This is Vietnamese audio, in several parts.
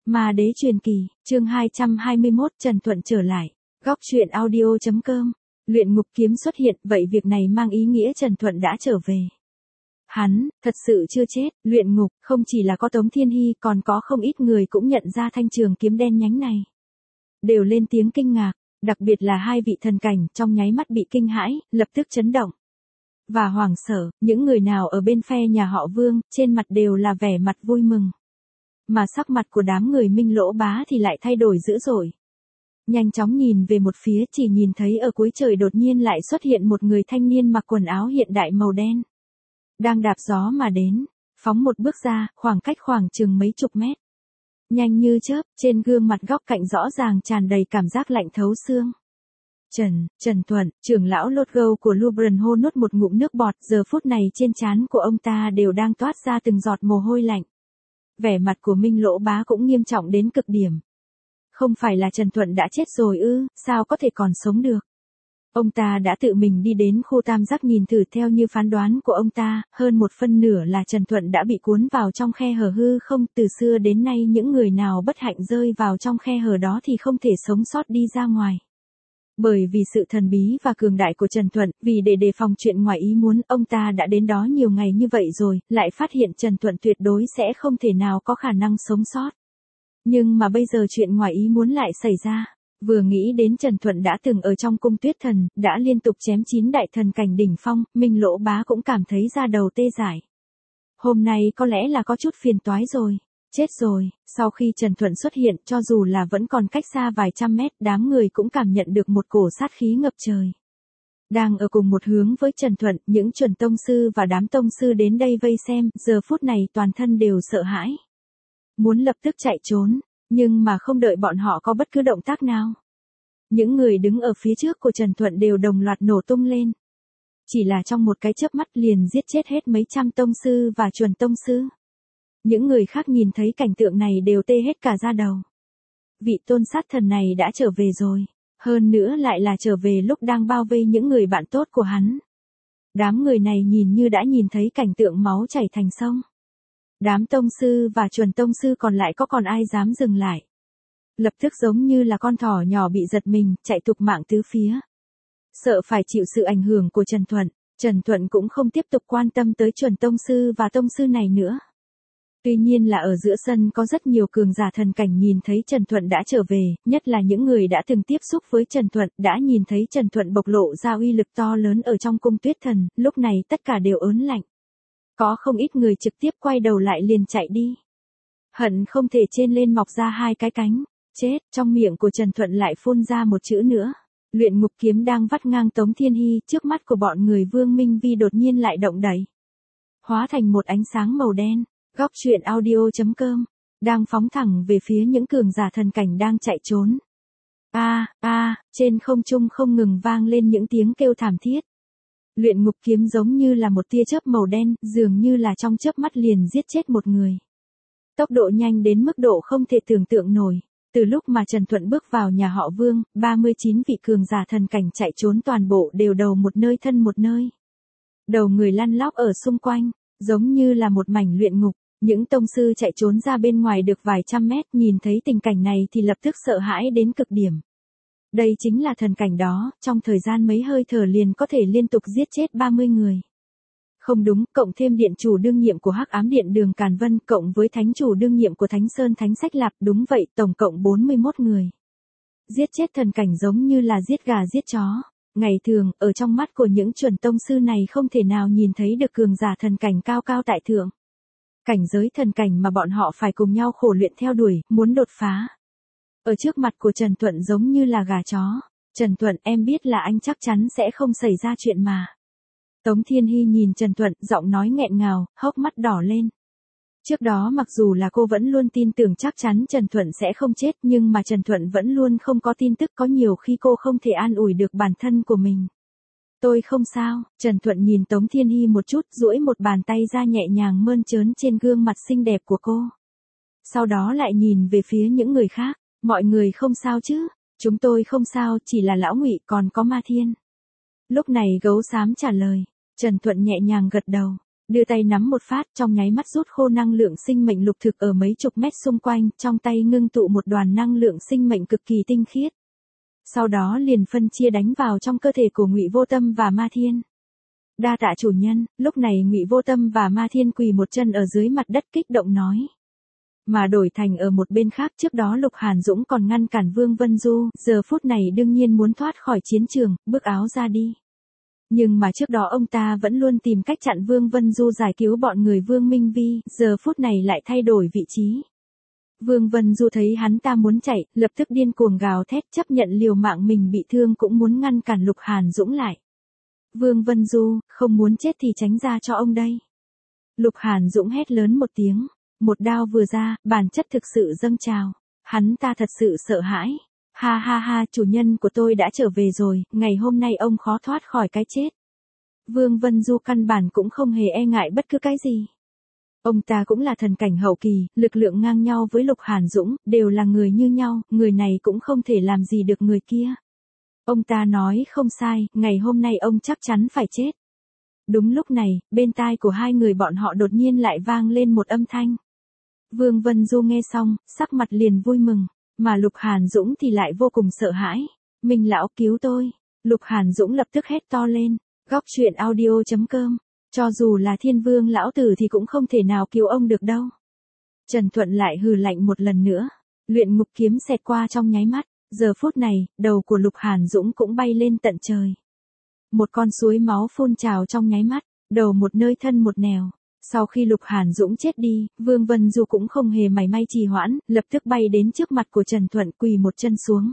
Ma đế truyền kỳ, chương 221 Trần Thuận trở lại. Góc truyện audio.com. Luyện ngục kiếm xuất hiện, vậy việc này mang ý nghĩa Trần Thuận đã trở về. Hắn, thật sự chưa chết, luyện ngục, không chỉ là có Tống Thiên Hy, còn có không ít người cũng nhận ra thanh trường kiếm đen nhánh này. Đều lên tiếng kinh ngạc, đặc biệt là hai vị thần cảnh trong nháy mắt bị kinh hãi, lập tức chấn động. Và hoảng sợ, những người nào ở bên phe nhà họ Vương, trên mặt đều là vẻ mặt vui mừng. Mà sắc mặt của đám người Minh Lỗ Bá thì lại thay đổi dữ dội. Nhanh chóng nhìn về một phía, chỉ nhìn thấy ở cuối trời đột nhiên lại xuất hiện một người thanh niên mặc quần áo hiện đại màu đen. Đang đạp gió mà đến, phóng một bước ra, khoảng cách khoảng chừng mấy chục mét. Nhanh như chớp, trên gương mặt góc cạnh rõ ràng tràn đầy cảm giác lạnh thấu xương. Trần Thuận, trưởng lão lốt gâu của Lubran hô nuốt một ngụm nước bọt, giờ phút này trên trán của ông ta đều đang toát ra từng giọt mồ hôi lạnh. Vẻ mặt của Minh Lỗ Bá cũng nghiêm trọng đến cực điểm. Không phải là Trần Thuận đã chết rồi ư, sao có thể còn sống được? Ông ta đã tự mình đi đến khu tam giác nhìn thử, theo như phán đoán của ông ta, hơn một phân nửa là Trần Thuận đã bị cuốn vào trong khe hở hư không. Từ xưa đến nay những người nào bất hạnh rơi vào trong khe hở đó thì không thể sống sót đi ra ngoài. Bởi vì sự thần bí và cường đại của Trần Thuận, vì để đề phòng chuyện ngoài ý muốn, ông ta đã đến đó nhiều ngày như vậy rồi, lại phát hiện Trần Thuận tuyệt đối sẽ không thể nào có khả năng sống sót. Nhưng mà bây giờ chuyện ngoài ý muốn lại xảy ra. Vừa nghĩ đến Trần Thuận đã từng ở trong cung Tuyết Thần, đã liên tục chém 9 đại thần cảnh đỉnh phong, Minh Lỗ Bá cũng cảm thấy da đầu tê dại. Hôm nay có lẽ là có chút phiền toái rồi. Chết rồi, sau khi Trần Thuận xuất hiện, cho dù là vẫn còn cách xa vài trăm mét, đám người cũng cảm nhận được một cổ sát khí ngập trời. Đang ở cùng một hướng với Trần Thuận, những chuẩn tông sư và đám tông sư đến đây vây xem, giờ phút này toàn thân đều sợ hãi. Muốn lập tức chạy trốn, nhưng mà không đợi bọn họ có bất cứ động tác nào. Những người đứng ở phía trước của Trần Thuận đều đồng loạt nổ tung lên. Chỉ là trong một cái chớp mắt liền giết chết hết mấy trăm tông sư và chuẩn tông sư. Những người khác nhìn thấy cảnh tượng này đều tê hết cả da đầu. Vị tôn sát thần này đã trở về rồi. Hơn nữa lại là trở về lúc đang bao vây những người bạn tốt của hắn. Đám người này nhìn như đã nhìn thấy cảnh tượng máu chảy thành sông. Đám tông sư và chuẩn tông sư còn lại có còn ai dám dừng lại. Lập tức giống như là con thỏ nhỏ bị giật mình, chạy thục mạng tứ phía. Sợ phải chịu sự ảnh hưởng của Trần Thuận cũng không tiếp tục quan tâm tới chuẩn tông sư và tông sư này nữa. Tuy nhiên là ở giữa sân có rất nhiều cường giả thần cảnh nhìn thấy Trần Thuận đã trở về, nhất là những người đã từng tiếp xúc với Trần Thuận, đã nhìn thấy Trần Thuận bộc lộ ra uy lực to lớn ở trong cung Tuyết Thần, lúc này tất cả đều ớn lạnh. Có không ít người trực tiếp quay đầu lại liền chạy đi. Hận không thể trên lên mọc ra hai cái cánh. Chết, trong miệng của Trần Thuận lại phun ra một chữ nữa. Luyện ngục kiếm đang vắt ngang Tống Thiên Hy, trước mắt của bọn người Vương Minh Vi đột nhiên lại động đẩy. Hóa thành một ánh sáng màu đen. Góc truyện audio.com, đang phóng thẳng về phía những cường giả thần cảnh đang chạy trốn. Trên không trung không ngừng vang lên những tiếng kêu thảm thiết. Luyện ngục kiếm giống như là một tia chớp màu đen, dường như là trong chớp mắt liền giết chết một người. Tốc độ nhanh đến mức độ không thể tưởng tượng nổi. Từ lúc mà Trần Thuận bước vào nhà họ Vương, 39 vị cường giả thần cảnh chạy trốn toàn bộ đều đầu một nơi thân một nơi. Đầu người lăn lóc ở xung quanh, giống như là một mảnh luyện ngục. Những tông sư chạy trốn ra bên ngoài được vài trăm mét, nhìn thấy tình cảnh này thì lập tức sợ hãi đến cực điểm. Đây chính là thần cảnh đó, trong thời gian mấy hơi thở liền có thể liên tục giết chết 30 người. Không đúng, cộng thêm điện chủ đương nhiệm của Hắc Ám Điện Đường Càn Vân, cộng với thánh chủ đương nhiệm của Thánh Sơn Thánh Sách Lạp, đúng vậy, tổng cộng 41 người. Giết chết thần cảnh giống như là giết gà giết chó. Ngày thường, ở trong mắt của những chuẩn tông sư này không thể nào nhìn thấy được cường giả thần cảnh cao cao tại thượng. Cảnh giới thần cảnh mà bọn họ phải cùng nhau khổ luyện theo đuổi, muốn đột phá. Ở trước mặt của Trần Thuận giống như là gà chó. Trần Thuận, em biết là anh chắc chắn sẽ không xảy ra chuyện mà. Tống Thiên Hy nhìn Trần Thuận, giọng nói nghẹn ngào, hốc mắt đỏ lên. Trước đó mặc dù là cô vẫn luôn tin tưởng chắc chắn Trần Thuận sẽ không chết, nhưng mà Trần Thuận vẫn luôn không có tin tức, có nhiều khi cô không thể an ủi được bản thân của mình. Tôi không sao, Trần Thuận nhìn Tống Thiên Hy một chút, duỗi một bàn tay ra nhẹ nhàng mơn trớn trên gương mặt xinh đẹp của cô. Sau đó lại nhìn về phía những người khác, mọi người không sao chứ, chúng tôi không sao, chỉ là lão Ngụy còn có Ma Thiên. Lúc này gấu xám trả lời, Trần Thuận nhẹ nhàng gật đầu, Đưa tay nắm một phát, trong nháy mắt rút khô năng lượng sinh mệnh lục thực ở mấy chục mét xung quanh, trong tay ngưng tụ một đoàn năng lượng sinh mệnh cực kỳ tinh khiết. Sau đó liền phân chia đánh vào trong cơ thể của Ngụy Vô Tâm và Ma Thiên. Đa tạ chủ nhân. Lúc này Ngụy Vô Tâm và Ma Thiên quỳ một chân ở dưới mặt đất kích động nói. Mà đổi thành ở một bên khác, trước đó Lục Hàn Dũng còn ngăn cản Vương Vân Du, giờ phút này đương nhiên muốn thoát khỏi chiến trường, bước áo ra đi. Nhưng mà trước đó ông ta vẫn luôn tìm cách chặn Vương Vân Du giải cứu bọn người Vương Minh Vi, giờ phút này lại thay đổi vị trí. Vương Vân Du thấy hắn ta muốn chạy, lập tức điên cuồng gào thét, chấp nhận liều mạng mình bị thương cũng muốn ngăn cản Lục Hàn Dũng lại. Vương Vân Du, không muốn chết thì tránh ra cho ông đây. Lục Hàn Dũng hét lớn một tiếng, một đao vừa ra, bản chất thực sự dâng trào. Hắn ta thật sự sợ hãi. Ha ha ha, chủ nhân của tôi đã trở về rồi, ngày hôm nay ông khó thoát khỏi cái chết. Vương Vân Du căn bản cũng không hề e ngại bất cứ cái gì. Ông ta cũng là thần cảnh hậu kỳ, lực lượng ngang nhau với Lục Hàn Dũng, đều là người như nhau, người này cũng không thể làm gì được người kia. Ông ta nói không sai, ngày hôm nay ông chắc chắn phải chết. Đúng lúc này, bên tai của hai người bọn họ đột nhiên lại vang lên một âm thanh. Vương Vân Du nghe xong, sắc mặt liền vui mừng, mà Lục Hàn Dũng thì lại vô cùng sợ hãi. Minh lão cứu tôi. Lục Hàn Dũng lập tức hét to lên. Góc truyện audio.com. Cho dù là Thiên Vương lão tử thì cũng không thể nào cứu ông được đâu. Trần Thuận lại hừ lạnh một lần nữa. Luyện ngục kiếm xẹt qua trong nháy mắt. Giờ phút này, đầu của Lục Hàn Dũng cũng bay lên tận trời. Một con suối máu phun trào trong nháy mắt, đầu một nơi thân một nẻo. Sau khi Lục Hàn Dũng chết đi, Vương Vân Du cũng không hề mảy may trì hoãn, lập tức bay đến trước mặt của Trần Thuận quỳ một chân xuống.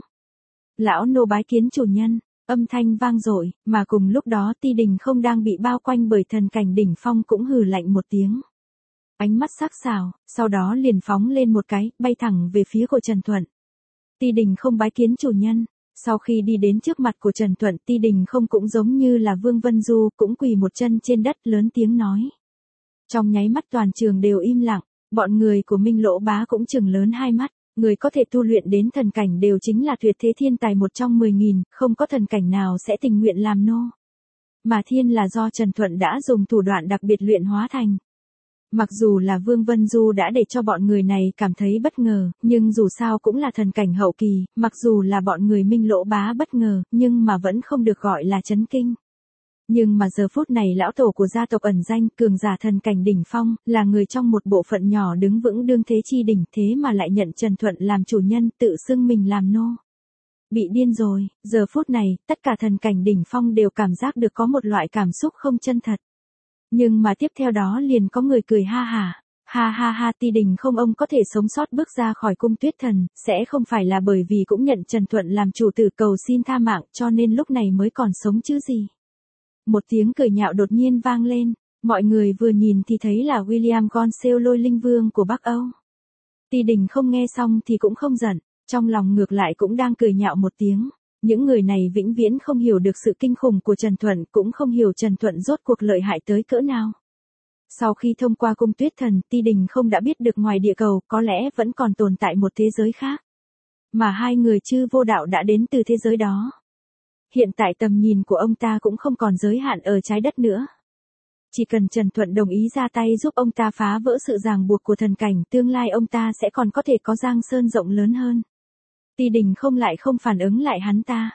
Lão nô bái kiến chủ nhân, âm thanh vang dội, mà cùng lúc đó Ti Đình không đang bị bao quanh bởi thần cảnh đỉnh phong cũng hừ lạnh một tiếng. Ánh mắt sắc sảo, sau đó liền phóng lên một cái, bay thẳng về phía của Trần Thuận. Ti Đình không bái kiến chủ nhân. Sau khi đi đến trước mặt của Trần Thuận, Ti Đình không cũng giống như là Vương Vân Du, cũng quỳ một chân trên đất lớn tiếng nói. Trong nháy mắt toàn trường đều im lặng, bọn người của Minh Lỗ Bá cũng trừng lớn hai mắt, người có thể tu luyện đến thần cảnh đều chính là tuyệt thế thiên tài một trong 10.000, không có thần cảnh nào sẽ tình nguyện làm nô. Mà thiên là do Trần Thuận đã dùng thủ đoạn đặc biệt luyện hóa thành. Mặc dù là Vương Vân Du đã để cho bọn người này cảm thấy bất ngờ, nhưng dù sao cũng là thần cảnh hậu kỳ, mặc dù là bọn người Minh Lỗ Bá bất ngờ, nhưng mà vẫn không được gọi là chấn kinh. Nhưng mà giờ phút này lão tổ của gia tộc ẩn danh, cường giả thần cảnh đỉnh phong, là người trong một bộ phận nhỏ đứng vững đương thế chi đỉnh, thế mà lại nhận Trần Thuận làm chủ nhân, tự xưng mình làm nô. Bị điên rồi, giờ phút này, tất cả thần cảnh đỉnh phong đều cảm giác được có một loại cảm xúc không chân thật. Nhưng mà tiếp theo đó liền có người cười ha hả. Ha ha ha, Ti Đình không ông có thể sống sót bước ra khỏi cung Tuyết Thần, sẽ không phải là bởi vì cũng nhận Trần Thuận làm chủ tử cầu xin tha mạng cho nên lúc này mới còn sống chứ gì. Một tiếng cười nhạo đột nhiên vang lên, mọi người vừa nhìn thì thấy là William Gonseal Lôi Linh Vương của Bắc Âu. Ti Đình không nghe xong thì cũng không giận, trong lòng ngược lại cũng đang cười nhạo một tiếng. Những người này vĩnh viễn không hiểu được sự kinh khủng của Trần Thuận, cũng không hiểu Trần Thuận rốt cuộc lợi hại tới cỡ nào. Sau khi thông qua cung Tuyết Thần, Ti Đình không đã biết được ngoài địa cầu có lẽ vẫn còn tồn tại một thế giới khác. Mà hai người chư vô đạo đã đến từ thế giới đó. Hiện tại tầm nhìn của ông ta cũng không còn giới hạn ở trái đất nữa. Chỉ cần Trần Thuận đồng ý ra tay giúp ông ta phá vỡ sự ràng buộc của thần cảnh, tương lai ông ta sẽ còn có thể có giang sơn rộng lớn hơn. Ti Đình không lại không phản ứng lại hắn ta.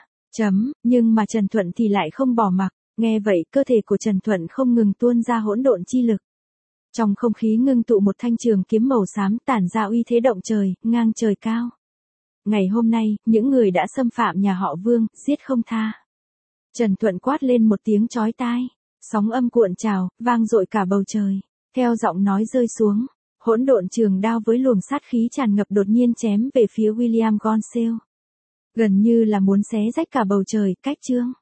Nhưng mà Trần Thuận thì lại không bỏ mặc. Nghe vậy, cơ thể của Trần Thuận không ngừng tuôn ra hỗn độn chi lực. Trong không khí ngưng tụ một thanh trường kiếm màu xám tản ra uy thế động trời, ngang trời cao. Ngày hôm nay, những người đã xâm phạm nhà họ Vương, giết không tha. Trần Thuận quát lên một tiếng chói tai. Sóng âm cuộn trào, vang dội cả bầu trời. Theo giọng nói rơi xuống, hỗn độn trường đao với luồng sát khí tràn ngập đột nhiên chém về phía William Gonseal. Gần như là muốn xé rách cả bầu trời, cách chương.